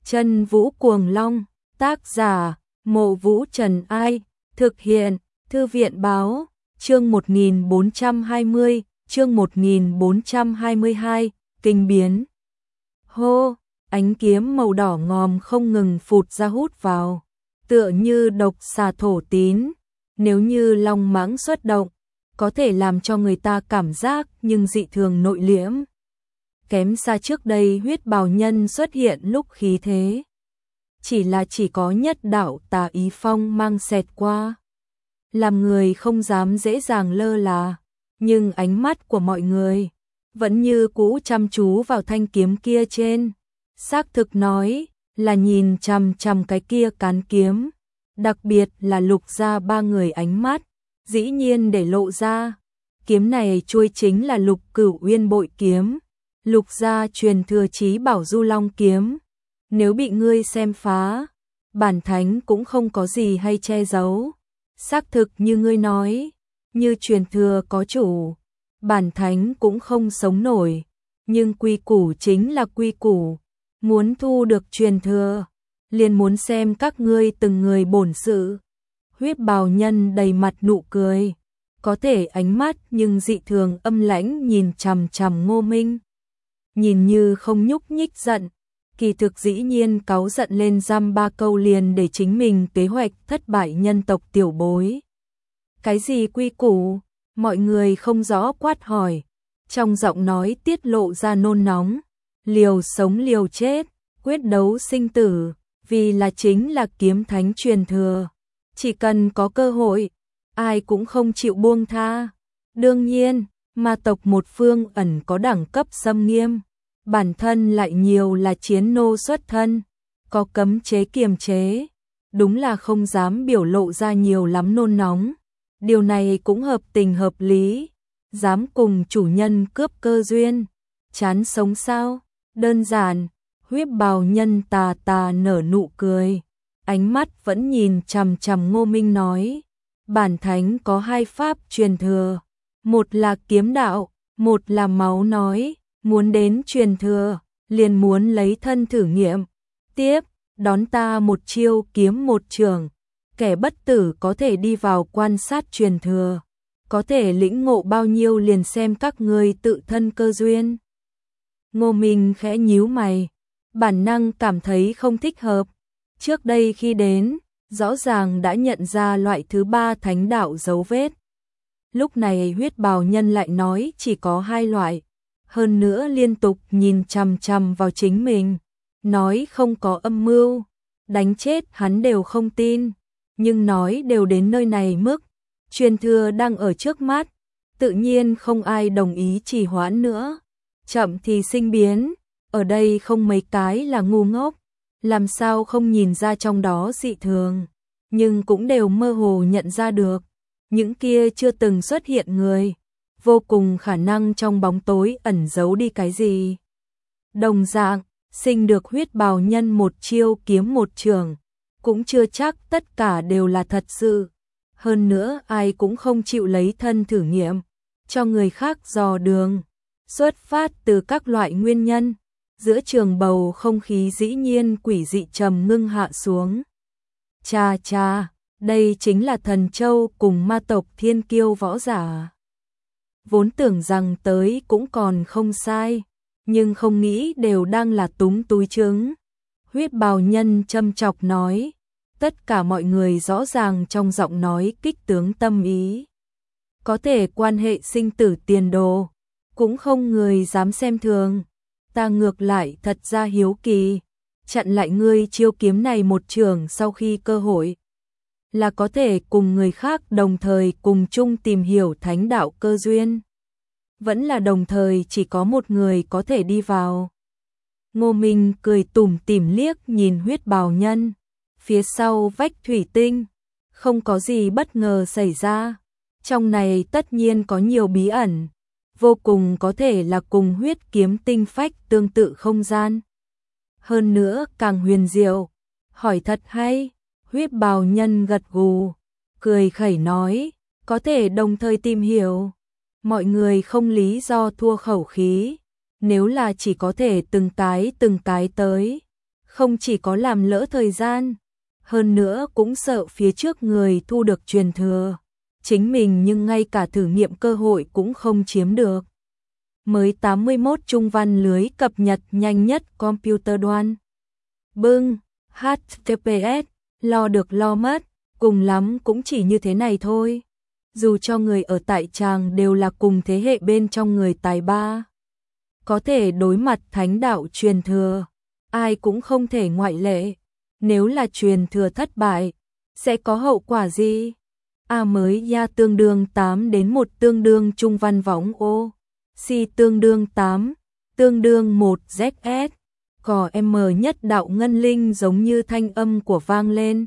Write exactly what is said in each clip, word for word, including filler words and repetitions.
Chân Vũ Cuồng Long, tác giả, Mộ Vũ Trần Ai, thực hiện, Thư viện báo, chương một nghìn bốn trăm hai mươi, chương một nghìn bốn trăm hai mươi hai, kinh biến. Hô, ánh kiếm màu đỏ ngòm không ngừng phụt ra hút vào, tựa như độc xà thổ tín, nếu như long mãng xuất động, có thể làm cho người ta cảm giác nhưng dị thường nội liễm. Kém xa trước đây huyết bào nhân xuất hiện lúc khí thế. Chỉ là chỉ có nhất đạo tà ý phong mang xẹt qua. Làm người không dám dễ dàng lơ là, nhưng ánh mắt của mọi người vẫn như cũ chăm chú vào thanh kiếm kia trên. Xác thực nói là nhìn chằm chằm cái kia cán kiếm, đặc biệt là Lục gia ba người ánh mắt, dĩ nhiên để lộ ra. Kiếm này chuôi chính là Lục Cửu Uyên bội kiếm, Lục gia truyền thừa chí bảo Du Long kiếm. Nếu bị ngươi xem phá, bản thánh cũng không có gì hay che giấu. Xác thực như ngươi nói, như truyền thừa có chủ, bản thánh cũng không sống nổi, nhưng quy củ chính là quy củ, muốn thu được truyền thừa, liền muốn xem các ngươi từng người bổn sự. Huyết bào nhân đầy mặt nụ cười, có thể ánh mắt nhưng dị thường âm lãnh nhìn chằm chằm Ngô Minh. Nhìn như không nhúc nhích giận, kỳ thực dĩ nhiên cáu giận lên dăm ba câu liền để chính mình kế hoạch thất bại nhân tộc tiểu bối. Cái gì quy củ? Mọi người không rõ quát hỏi, trong giọng nói tiết lộ ra nôn nóng, liều sống liều chết, quyết đấu sinh tử, vì là chính là kiếm thánh truyền thừa. Chỉ cần có cơ hội, ai cũng không chịu buông tha. Đương nhiên, ma tộc một phương ẩn có đẳng cấp xâm nghiêm, bản thân lại nhiều là chiến nô xuất thân, có cấm chế kiềm chế, đúng là không dám biểu lộ ra nhiều lắm nôn nóng. Điều này cũng hợp tình hợp lý, dám cùng chủ nhân cướp cơ duyên, chán sống sao? Đơn giản. Huyết bào nhân tà tà nở nụ cười, ánh mắt vẫn nhìn chằm chằm Ngô Minh nói, bản thánh có hai pháp truyền thừa, một là kiếm đạo, một là máu nói, muốn đến truyền thừa, liền muốn lấy thân thử nghiệm. Tiếp, đón ta một chiêu kiếm một trường, kẻ bất tử có thể đi vào quan sát truyền thừa, có thể lĩnh ngộ bao nhiêu liền xem các ngươi tự thân cơ duyên. Ngô Minh khẽ nhíu mày, bản năng cảm thấy không thích hợp. Trước đây khi đến, rõ ràng đã nhận ra loại thứ ba thánh đạo dấu vết. Lúc này huyết bào nhân lại nói chỉ có hai loại, hơn nữa liên tục nhìn chằm chằm vào chính mình, nói không có âm mưu, đánh chết hắn đều không tin, nhưng nói đều đến nơi này mức, truyền thừa đang ở trước mắt, tự nhiên không ai đồng ý trì hoãn nữa. Chậm thì sinh biến, ở đây không mấy cái là ngu ngốc, làm sao không nhìn ra trong đó dị thường, nhưng cũng đều mơ hồ nhận ra được, những kia chưa từng xuất hiện người, vô cùng khả năng trong bóng tối ẩn giấu đi cái gì. Đồng dạng, sinh được huyết bào nhân một chiêu kiếm một trường, cũng chưa chắc tất cả đều là thật sự, hơn nữa ai cũng không chịu lấy thân thử nghiệm, cho người khác dò đường. Xuất phát từ các loại nguyên nhân, giữa trường bầu không khí dĩ nhiên quỷ dị trầm ngưng hạ xuống. Cha cha, đây chính là thần châu cùng ma tộc thiên kiêu võ giả. Vốn tưởng rằng tới cũng còn không sai, nhưng không nghĩ đều đang là túng túi trứng. Huyết bào nhân châm chọc nói, tất cả mọi người rõ ràng trong giọng nói kích tướng tâm ý. Có thể quan hệ sinh tử tiền đồ, cũng không người dám xem thường. Ta ngược lại thật ra hiếu kỳ, chặn lại ngươi chiêu kiếm này một trường sau khi cơ hội, là có thể cùng người khác đồng thời cùng chung tìm hiểu thánh đạo cơ duyên, vẫn là đồng thời chỉ có một người có thể đi vào. Ngô Minh cười tủm tỉm liếc nhìn huyết bào nhân, phía sau vách thủy tinh, không có gì bất ngờ xảy ra, trong này tất nhiên có nhiều bí ẩn, vô cùng có thể là cùng huyết kiếm tinh phách tương tự không gian. Hơn nữa càng huyền diệu, hỏi thật hay, huyết bào nhân gật gù, cười khẩy nói, có thể đồng thời tìm hiểu. Mọi người không lý do thua khẩu khí, nếu là chỉ có thể từng cái từng cái tới, không chỉ có làm lỡ thời gian, hơn nữa cũng sợ phía trước người thu được truyền thừa, chính mình nhưng ngay cả thử nghiệm cơ hội cũng không chiếm được. Mới tám mươi mốt trung văn lưới cập nhật nhanh nhất computer đoan. Bưng, hát tê pê ét, lo được lo mất, cùng lắm cũng chỉ như thế này thôi. Dù cho người ở tại tràng đều là cùng thế hệ bên trong người tài ba, có thể đối mặt thánh đạo truyền thừa, ai cũng không thể ngoại lệ. Nếu là truyền thừa thất bại, sẽ có hậu quả gì? A mới ya tương đương tám đến một tương đương trung văn võng ô, si tương đương tám, tương đương một zét ét, cò M nhất đạo ngân linh giống như thanh âm của vang lên.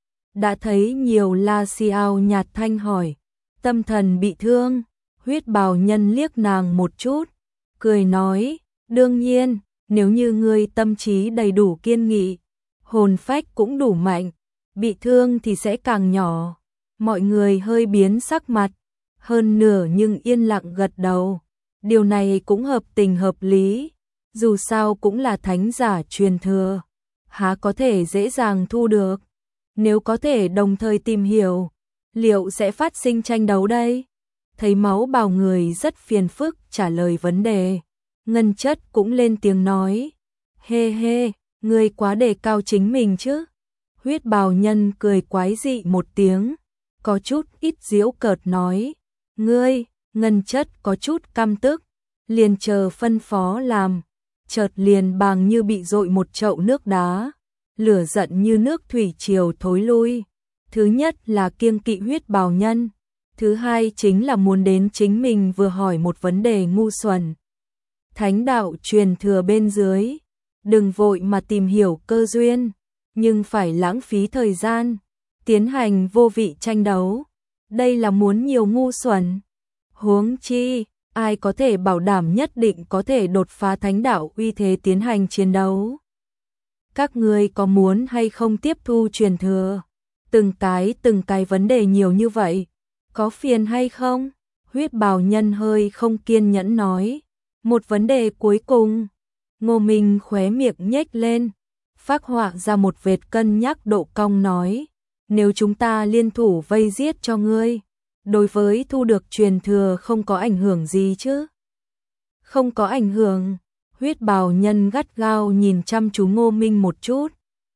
Đã thấy nhiều la xiao nhạt thanh hỏi, tâm thần bị thương, huyết bào nhân liếc nàng một chút, cười nói, đương nhiên, nếu như ngươi tâm trí đầy đủ kiên nghị, hồn phách cũng đủ mạnh, bị thương thì sẽ càng nhỏ. Mọi người hơi biến sắc mặt, hơn nửa nhưng yên lặng gật đầu. Điều này cũng hợp tình hợp lý, dù sao cũng là thánh giả truyền thừa, há có thể dễ dàng thu được. Nếu có thể đồng thời tìm hiểu, liệu sẽ phát sinh tranh đấu đây? Thấy máu bào người rất phiền phức trả lời vấn đề, Ngân Chất cũng lên tiếng nói, hê hê, ngươi quá đề cao chính mình chứ. Huyết bào nhân cười quái dị một tiếng, có chút ít giễu cợt nói, ngươi, Ngân Chất có chút căm tức, liền chờ phân phó làm, chợt liền bàng như bị dội một chậu nước đá, lửa giận như nước thủy triều thối lui. Thứ nhất là kiêng kỵ huyết bào nhân, thứ hai chính là muốn đến chính mình vừa hỏi một vấn đề ngu xuẩn. Thánh đạo truyền thừa bên dưới, đừng vội mà tìm hiểu cơ duyên, nhưng phải lãng phí thời gian, tiến hành vô vị tranh đấu. Đây là muốn nhiều ngu xuẩn. Huống chi, ai có thể bảo đảm nhất định có thể đột phá thánh đạo uy thế tiến hành chiến đấu. Các ngươi có muốn hay không tiếp thu truyền thừa? Từng cái từng cái vấn đề nhiều như vậy, có phiền hay không? Huyết bào nhân hơi không kiên nhẫn nói. Một vấn đề cuối cùng, Ngô Minh khóe miệng nhếch lên, phác họa ra một vệt cân nhắc độ cong nói, nếu chúng ta liên thủ vây giết cho ngươi, đối với thu được truyền thừa không có ảnh hưởng gì chứ? Không có ảnh hưởng. Huyết bào nhân gắt gao nhìn chăm chú Ngô Minh một chút,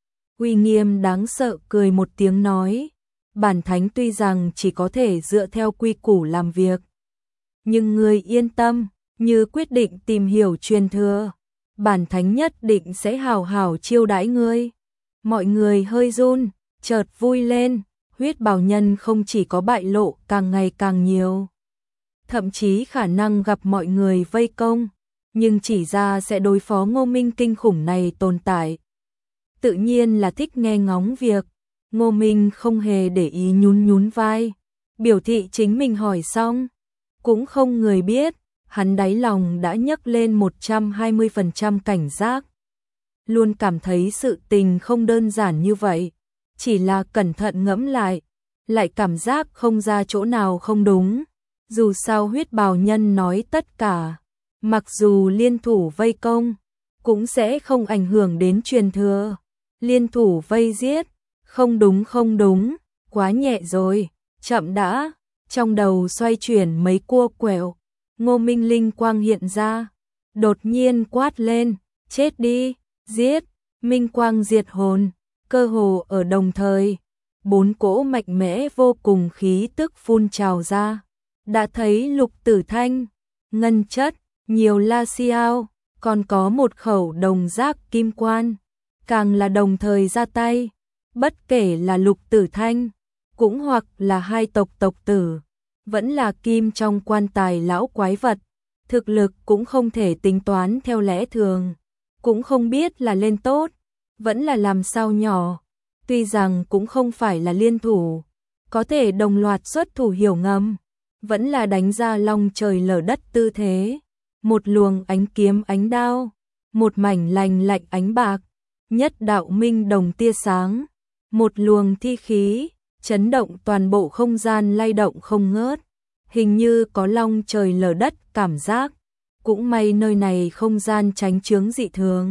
uy nghiêm đáng sợ cười một tiếng nói, bản thánh tuy rằng chỉ có thể dựa theo quy củ làm việc, nhưng ngươi yên tâm, như quyết định tìm hiểu truyền thừa, bản thánh nhất định sẽ hào hào chiêu đãi ngươi. Mọi người hơi run, chợt vui lên, huyết bào nhân không chỉ có bại lộ càng ngày càng nhiều, thậm chí khả năng gặp mọi người vây công, nhưng chỉ ra sẽ đối phó Ngô Minh kinh khủng này tồn tại. Tự nhiên là thích nghe ngóng việc, Ngô Minh không hề để ý nhún nhún vai, biểu thị chính mình hỏi xong, cũng không người biết, hắn đáy lòng đã nhấc lên một trăm hai mươi phần trăm cảnh giác. Luôn cảm thấy sự tình không đơn giản như vậy, chỉ là cẩn thận ngẫm lại, lại cảm giác không ra chỗ nào không đúng. Dù sao huyết bào nhân nói tất cả, mặc dù liên thủ vây công, cũng sẽ không ảnh hưởng đến truyền thừa. Liên thủ vây giết, không đúng không đúng, quá nhẹ rồi, chậm đã. Trong đầu xoay chuyển mấy cua quẹo, Ngô Minh linh quang hiện ra, đột nhiên quát lên, chết đi, giết, minh quang diệt hồn, cơ hồ ở đồng thời, bốn cỗ mạnh mẽ vô cùng khí tức phun trào ra. Đã thấy Lục Tử Thanh, Ngân Chất, nhiều la xiao, còn có một khẩu đồng giác kim quan, càng là đồng thời ra tay, bất kể là Lục Tử Thanh, cũng hoặc là hai tộc tộc tử, vẫn là kim trong quan tài lão quái vật, thực lực cũng không thể tính toán theo lẽ thường, cũng không biết là lên tốt, vẫn là làm sao nhỏ, tuy rằng cũng không phải là liên thủ, có thể đồng loạt xuất thủ hiểu ngầm, vẫn là đánh ra long trời lở đất tư thế, một luồng ánh kiếm ánh đao, một mảnh lành lạnh ánh bạc, nhất đạo minh đồng tia sáng, một luồng thi khí, chấn động toàn bộ không gian lay động không ngớt, hình như có long trời lở đất cảm giác, cũng may nơi này không gian tránh chướng dị thường,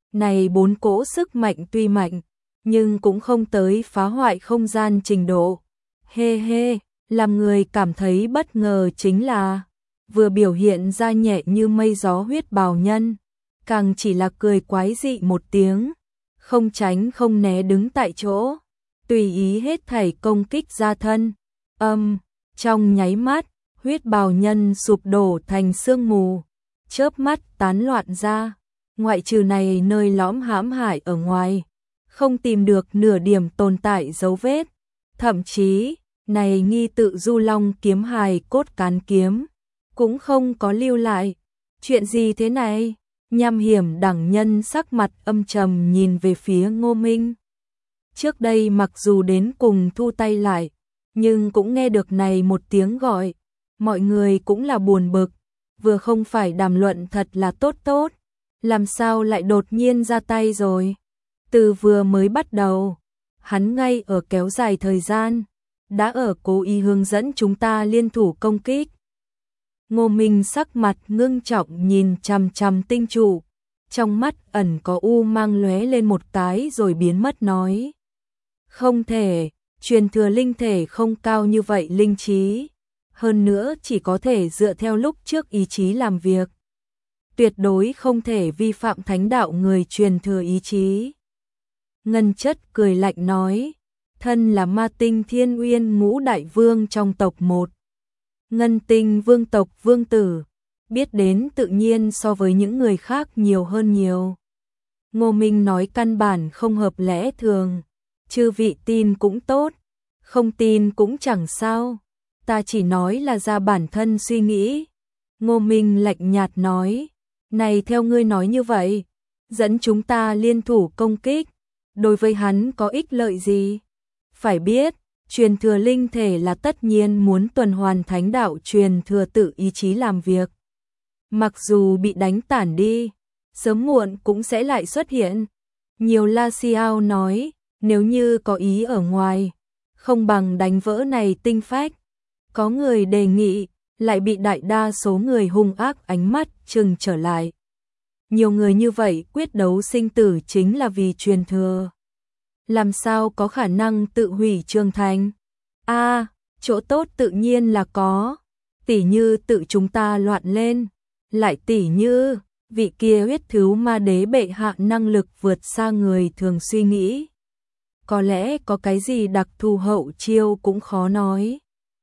Này bốn cỗ sức mạnh tuy mạnh, nhưng cũng không tới phá hoại không gian trình độ. Hê hê, làm người cảm thấy bất ngờ chính là vừa biểu hiện ra nhẹ như mây gió huyết bào nhân, càng chỉ là cười quái dị một tiếng, không tránh không né đứng tại chỗ, tùy ý hết thảy công kích ra thân. Âm, trong nháy mắt, huyết bào nhân sụp đổ thành sương mù, chớp mắt tán loạn ra, ngoại trừ này nơi lõm hãm hại ở ngoài, không tìm được nửa điểm tồn tại dấu vết, thậm chí, này nghi tự du long kiếm hài cốt cán kiếm, cũng không có lưu lại. Chuyện gì thế này? Nham hiểm đẳng nhân sắc mặt âm trầm nhìn về phía Ngô Minh. Trước đây mặc dù đến cùng thu tay lại, nhưng cũng nghe được này một tiếng gọi, mọi người cũng là buồn bực, vừa không phải đàm luận thật là tốt tốt, làm sao lại đột nhiên ra tay rồi. Từ vừa mới bắt đầu, hắn ngay ở kéo dài thời gian, đã ở cố ý hướng dẫn chúng ta liên thủ công kích. Ngô Minh sắc mặt ngưng trọng nhìn chằm chằm tinh trụ, trong mắt ẩn có u mang lóe lên một cái rồi biến mất nói. Không thể, truyền thừa linh thể không cao như vậy linh trí, hơn nữa chỉ có thể dựa theo lúc trước ý chí làm việc. Tuyệt đối không thể vi phạm thánh đạo người truyền thừa ý chí. Ngân Chất cười lạnh nói, thân là ma tinh thiên uyên ngũ đại vương trong tộc một. Ngân tinh vương tộc vương tử, biết đến tự nhiên so với những người khác nhiều hơn nhiều. Ngô Minh nói căn bản không hợp lẽ thường, chư vị tin cũng tốt, không tin cũng chẳng sao, ta chỉ nói là ra bản thân suy nghĩ. Ngô Minh lạnh nhạt nói, này theo ngươi nói như vậy, dẫn chúng ta liên thủ công kích, đối với hắn có ích lợi gì? Phải biết, truyền thừa linh thể là tất nhiên muốn tuần hoàn thánh đạo truyền thừa tự ý chí làm việc. Mặc dù bị đánh tản đi, sớm muộn cũng sẽ lại xuất hiện. Nhiều La Xiao nói, nếu như có ý ở ngoài, không bằng đánh vỡ này tinh phách. Có người đề nghị, lại bị đại đa số người hung ác ánh mắt trừng trở lại. Nhiều người như vậy quyết đấu sinh tử chính là vì truyền thừa. Làm sao có khả năng tự hủy trường thành? A, à, chỗ tốt tự nhiên là có, tỉ như tự chúng ta loạn lên, lại tỉ như vị kia huyết thứ ma đế bệ hạ năng lực vượt xa người thường suy nghĩ. Có lẽ có cái gì đặc thù hậu chiêu cũng khó nói.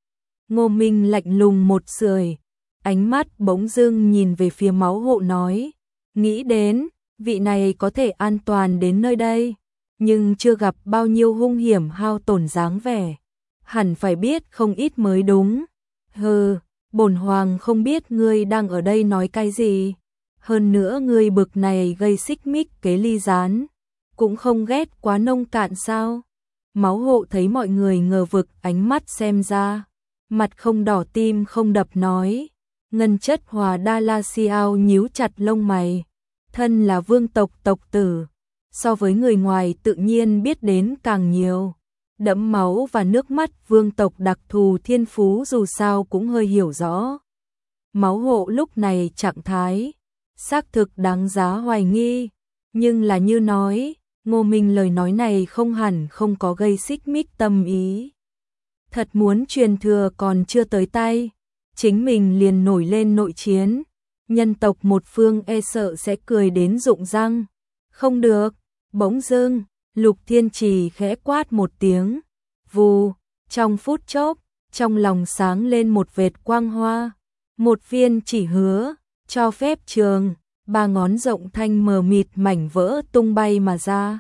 Ngô Minh lạnh lùng một sưởi, ánh mắt bỗng dưng nhìn về phía máu hộ nói, nghĩ đến, vị này có thể an toàn đến nơi đây, nhưng chưa gặp bao nhiêu hung hiểm hao tổn dáng vẻ, hẳn phải biết không ít mới đúng. Hừ, bổn hoàng không biết ngươi đang ở đây nói cái gì, hơn nữa ngươi bực này gây xích mích kế ly gián, cũng không ghét quá nông cạn sao? Máu hộ thấy mọi người ngờ vực ánh mắt xem ra, mặt không đỏ tim không đập nói. Ngân Chất Hòa Đa La Xiao nhíu chặt lông mày, thân là vương tộc tộc tử, so với người ngoài tự nhiên biết đến càng nhiều. Đẫm máu và nước mắt vương tộc đặc thù thiên phú dù sao cũng hơi hiểu rõ. Máu hộ lúc này trạng thái, xác thực đáng giá hoài nghi, nhưng là như nói, Ngô Minh lời nói này không hẳn không có gây xích mích tâm ý. Thật muốn truyền thừa còn chưa tới tay, chính mình liền nổi lên nội chiến, nhân tộc một phương e sợ sẽ cười đến rụng răng. Không được, bỗng dưng, Lục Thiên Trì khẽ quát một tiếng, vù, trong phút chốc, trong lòng sáng lên một vệt quang hoa, một viên chỉ hứa, cho phép trường, ba ngón rộng thanh mờ mịt mảnh vỡ tung bay mà ra.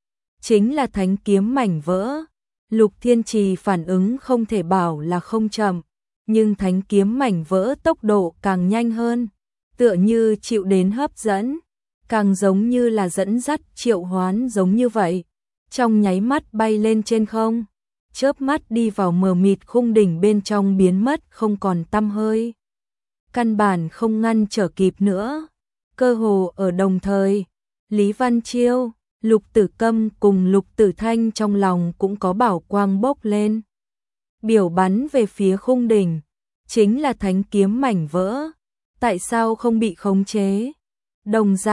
Chính là thánh kiếm mảnh vỡ. Lục Thiên Trì phản ứng không thể bảo là không chậm, nhưng thánh kiếm mảnh vỡ tốc độ càng nhanh hơn, tựa như chịu đến hấp dẫn, càng giống như là dẫn dắt triệu hoán giống như vậy. Trong nháy mắt bay lên trên không, chớp mắt đi vào mờ mịt khung đỉnh bên trong biến mất không còn tăm hơi. Căn bản không ngăn trở kịp nữa. Cơ hồ ở đồng thời, Lý Văn Chiêu, Lục Tử Câm cùng Lục Tử Thanh trong lòng cũng có bảo quang bốc lên. Biểu bắn về phía khung đỉnh, chính là thánh kiếm mảnh vỡ. Tại sao không bị khống chế? Đồng dạng,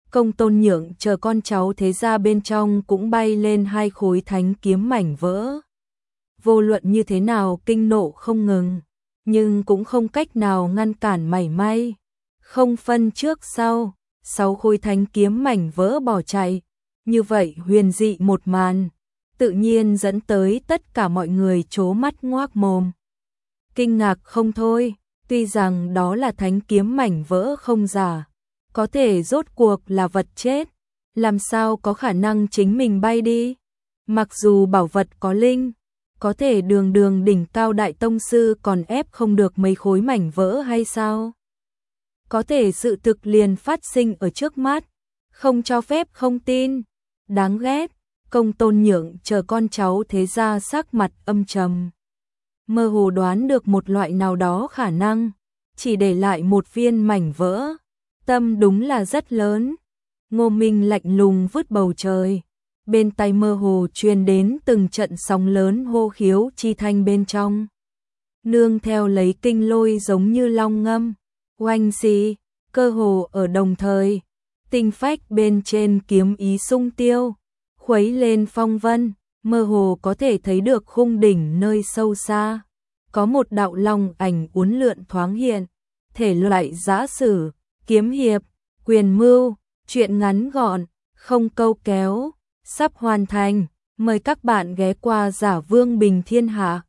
Công Tôn Nhượng chờ con cháu thế gia bên trong cũng bay lên hai khối thánh kiếm mảnh vỡ. Vô luận như thế nào kinh nộ không ngừng, nhưng cũng không cách nào ngăn cản mảy may. Không phân trước sau, sáu khối thánh kiếm mảnh vỡ bỏ chạy. Như vậy huyền dị một màn, tự nhiên dẫn tới tất cả mọi người trố mắt ngoác mồm. Kinh ngạc không thôi, tuy rằng đó là thánh kiếm mảnh vỡ không giả, có thể rốt cuộc là vật chết, làm sao có khả năng chính mình bay đi. Mặc dù bảo vật có linh, có thể đường đường đỉnh cao đại tông sư còn ép không được mấy khối mảnh vỡ hay sao? Có thể sự thực liền phát sinh ở trước mắt, không cho phép không tin. Đáng ghét, Công Tôn Nhượng chờ con cháu thế gia sắc mặt âm trầm. Mơ hồ đoán được một loại nào đó khả năng, chỉ để lại một viên mảnh vỡ. Tâm đúng là rất lớn. Ngô Minh lạnh lùng vứt bầu trời. Bên tai mơ hồ truyền đến từng trận sóng lớn hô khiếu chi thanh bên trong. Nương theo lấy kinh lôi giống như long ngâm. Oanh xì, cơ hồ ở đồng thời. Tinh phách bên trên kiếm ý sung tiêu. Khuấy lên phong vân, mơ hồ có thể thấy được khung đỉnh nơi sâu xa. Có một đạo long ảnh uốn lượn thoáng hiện. Thể loại giã sử, kiếm hiệp, quyền mưu, chuyện ngắn gọn, không câu kéo, sắp hoàn thành, mời các bạn ghé qua Giả Vương Bình Thiên Hạ.